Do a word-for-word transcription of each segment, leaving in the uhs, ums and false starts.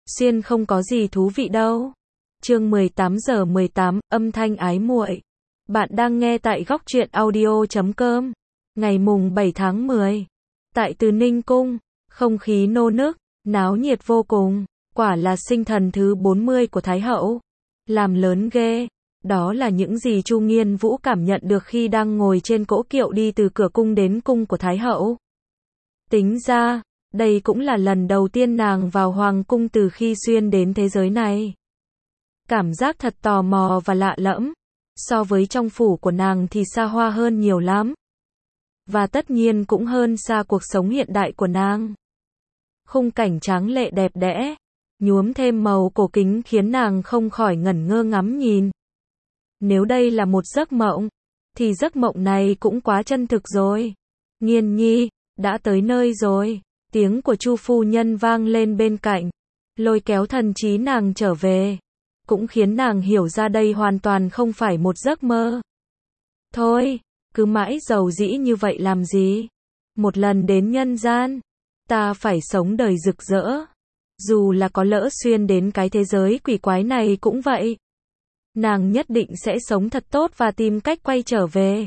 Xuyên không có gì thú vị đâu. Chương mười tám giờ mười tám, âm thanh ái muội. Bạn đang nghe tại góc truyện audio chấm com. Ngày mùng bảy tháng mười. Tại Từ Ninh Cung, không khí nô nức, náo nhiệt vô cùng. Quả là sinh thần thứ bốn mươi của Thái Hậu. Làm lớn ghê. Đó là những gì Chu Nghiên Vũ cảm nhận được khi đang ngồi trên cỗ kiệu đi từ cửa cung đến cung của Thái Hậu. Tính ra, đây cũng là lần đầu tiên nàng vào hoàng cung từ khi xuyên đến thế giới này. Cảm giác thật tò mò và lạ lẫm. So với trong phủ của nàng thì xa hoa hơn nhiều lắm. Và tất nhiên cũng hơn xa cuộc sống hiện đại của nàng. Khung cảnh tráng lệ đẹp đẽ, nhuốm thêm màu cổ kính khiến nàng không khỏi ngẩn ngơ ngắm nhìn. Nếu đây là một giấc mộng, thì giấc mộng này cũng quá chân thực rồi. Nghiên nhi, đã tới nơi rồi. Tiếng của Chu phu nhân vang lên bên cạnh, lôi kéo thần trí nàng trở về, cũng khiến nàng hiểu ra đây hoàn toàn không phải một giấc mơ. Thôi, cứ mãi giàu dĩ như vậy làm gì? Một lần đến nhân gian, ta phải sống đời rực rỡ. Dù là có lỡ xuyên đến cái thế giới quỷ quái này cũng vậy. Nàng nhất định sẽ sống thật tốt và tìm cách quay trở về.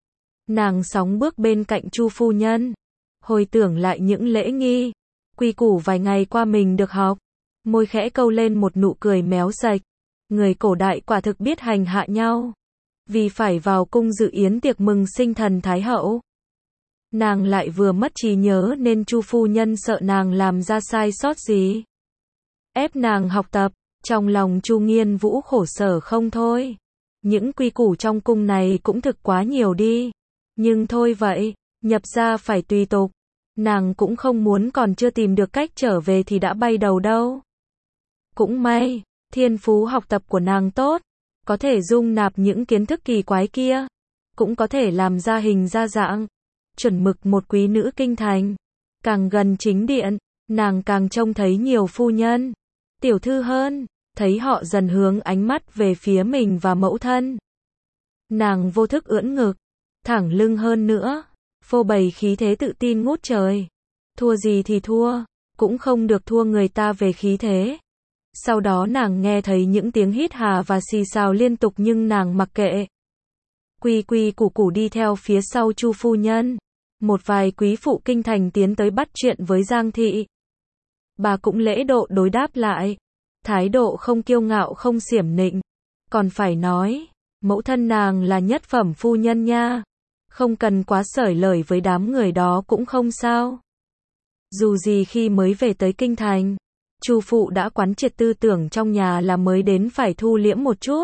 Nàng sóng bước bên cạnh Chu phu nhân, hồi tưởng lại những lễ nghi, quy củ vài ngày qua mình được học, môi khẽ câu lên một nụ cười méo sạch. Người cổ đại quả thực biết hành hạ nhau, vì phải vào cung dự yến tiệc mừng sinh thần Thái Hậu. Nàng lại vừa mất trí nhớ nên Chu phu nhân sợ nàng làm ra sai sót gì, ép nàng học tập. Trong lòng Chu Nghiên Vũ khổ sở không thôi. Những quy củ trong cung này cũng thực quá nhiều đi. Nhưng thôi vậy, nhập gia phải tùy tục. Nàng cũng không muốn còn chưa tìm được cách trở về thì đã bay đầu đâu. Cũng may, thiên phú học tập của nàng tốt, có thể dung nạp những kiến thức kỳ quái kia, cũng có thể làm ra hình ra dạng, chuẩn mực một quý nữ kinh thành. Càng gần chính điện, nàng càng trông thấy nhiều phu nhân, tiểu thư hơn, thấy họ dần hướng ánh mắt về phía mình và mẫu thân. Nàng vô thức ưỡn ngực, thẳng lưng hơn nữa, phô bày khí thế tự tin ngút trời. Thua gì thì thua, cũng không được thua người ta về khí thế. Sau đó nàng nghe thấy những tiếng hít hà và xì xào liên tục nhưng nàng mặc kệ. Quy quy củ củ đi theo phía sau Chu phu nhân. Một vài quý phụ kinh thành tiến tới bắt chuyện với Giang thị. Bà cũng lễ độ đối đáp lại. Thái độ không kiêu ngạo không xiểm nịnh. Còn phải nói, mẫu thân nàng là nhất phẩm phu nhân nha. Không cần quá sởi lời với đám người đó cũng không sao. Dù gì khi mới về tới kinh thành, Chu phụ đã quán triệt tư tưởng trong nhà là mới đến phải thu liễm một chút.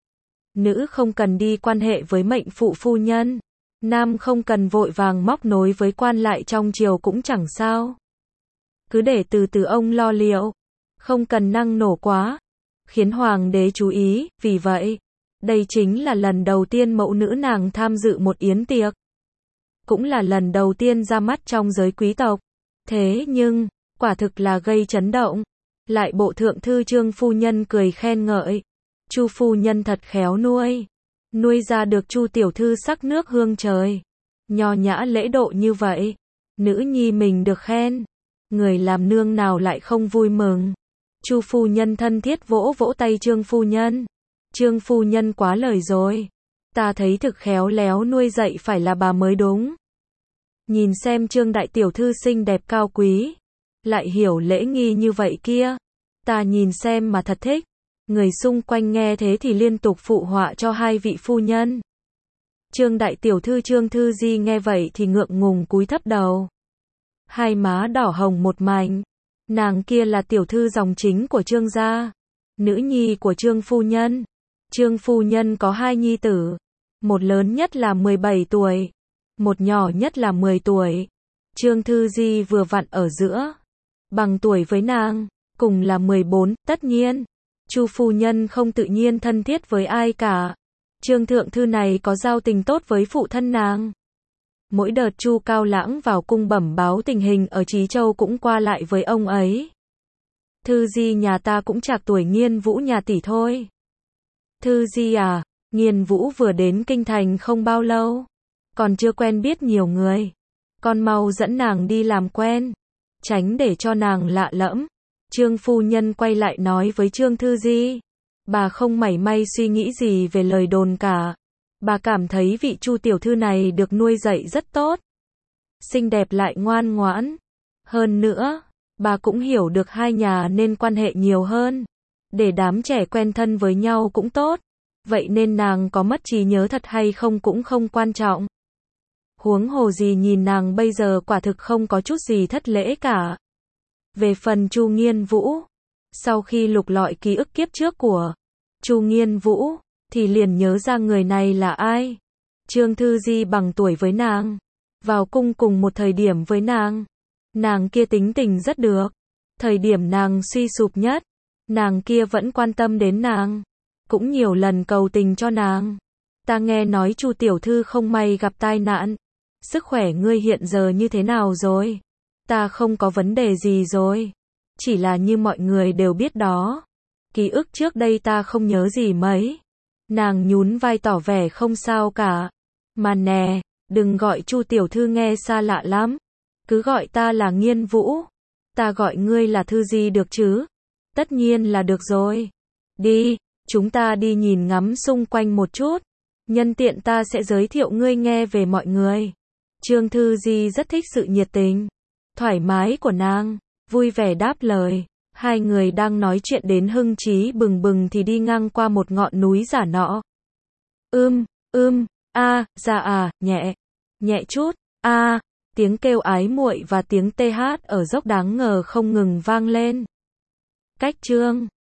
Nữ không cần đi quan hệ với mệnh phụ phu nhân. Nam không cần vội vàng móc nối với quan lại trong triều cũng chẳng sao. Cứ để từ từ ông lo liệu. Không cần năng nổ quá, khiến hoàng đế chú ý. Vì vậy, đây chính là lần đầu tiên mẫu nữ nàng tham dự một yến tiệc. Cũng là lần đầu tiên ra mắt trong giới quý tộc. Thế nhưng, quả thực là gây chấn động. Lại bộ thượng thư Trương phu nhân cười khen ngợi. Chu phu nhân thật khéo nuôi. Nuôi ra được Chu tiểu thư sắc nước hương trời. Nho nhã lễ độ như vậy. Nữ nhi mình được khen. Người làm nương nào lại không vui mừng. Chu phu nhân thân thiết vỗ vỗ tay Trương phu nhân. Trương phu nhân quá lời rồi. Ta thấy thực khéo léo nuôi dạy phải là bà mới đúng. Nhìn xem Trương đại tiểu thư xinh đẹp cao quý, lại hiểu lễ nghi như vậy kia. Ta nhìn xem mà thật thích. Người xung quanh nghe thế thì liên tục phụ họa cho hai vị phu nhân. Trương đại tiểu thư Trương Thư Di nghe vậy thì ngượng ngùng cúi thấp đầu. Hai má đỏ hồng một mảnh. Nàng kia là tiểu thư dòng chính của Trương gia, nữ nhi của Trương phu nhân. Trương phu nhân có hai nhi tử, một lớn nhất là mười bảy tuổi, một nhỏ nhất là mười tuổi. Trương Thư Di vừa vặn ở giữa, bằng tuổi với nàng, cùng là mười bốn. Tất nhiên, Chu phu nhân không tự nhiên thân thiết với ai cả. Trương thượng thư này có giao tình tốt với phụ thân nàng. Mỗi đợt Chu Cao Lãng vào cung bẩm báo tình hình ở Trí Châu cũng qua lại với ông ấy. Thư Di nhà ta cũng trạc tuổi Nghiên Vũ nhà tỷ thôi. Thư Di à, Nghiên Vũ vừa đến kinh thành không bao lâu, còn chưa quen biết nhiều người. Con mau dẫn nàng đi làm quen, tránh để cho nàng lạ lẫm. Trương phu nhân quay lại nói với Trương Thư Di. Bà không mảy may suy nghĩ gì về lời đồn cả. Bà cảm thấy vị Chu tiểu thư này được nuôi dạy rất tốt. Xinh đẹp lại ngoan ngoãn. Hơn nữa, bà cũng hiểu được hai nhà nên quan hệ nhiều hơn. Để đám trẻ quen thân với nhau cũng tốt. Vậy nên nàng có mất trí nhớ thật hay không cũng không quan trọng. Huống hồ gì nhìn nàng bây giờ quả thực không có chút gì thất lễ cả. Về phần Chu Nghiên Vũ, sau khi lục lọi ký ức kiếp trước của Chu Nghiên Vũ, thì liền nhớ ra người này là ai. Trương Thư Di bằng tuổi với nàng, vào cung cùng một thời điểm với nàng. Nàng kia tính tình rất được. Thời điểm nàng suy sụp nhất, nàng kia vẫn quan tâm đến nàng, cũng nhiều lần cầu tình cho nàng. Ta nghe nói Chu tiểu thư không may gặp tai nạn. Sức khỏe ngươi hiện giờ như thế nào rồi? Ta không có vấn đề gì rồi. Chỉ là như mọi người đều biết đó. Ký ức trước đây ta không nhớ gì mấy. Nàng nhún vai tỏ vẻ không sao cả. Mà nè, đừng gọi Chu tiểu thư nghe xa lạ lắm. Cứ gọi ta là Nghiên Vũ. Ta gọi ngươi là Thư Di được chứ? Tất nhiên là được rồi. Đi, chúng ta đi nhìn ngắm xung quanh một chút. Nhân tiện ta sẽ giới thiệu ngươi nghe về mọi người. Trương Thư Di rất thích sự nhiệt tình, thoải mái của nàng, vui vẻ đáp lời. Hai người đang nói chuyện đến hưng trí bừng bừng thì đi ngang qua một ngọn núi giả nọ. Ưm, ưm, a, dạ à, nhẹ, nhẹ chút, a, tiếng kêu ái muội và tiếng tê hát ở dốc đáng ngờ không ngừng vang lên. Cách Trương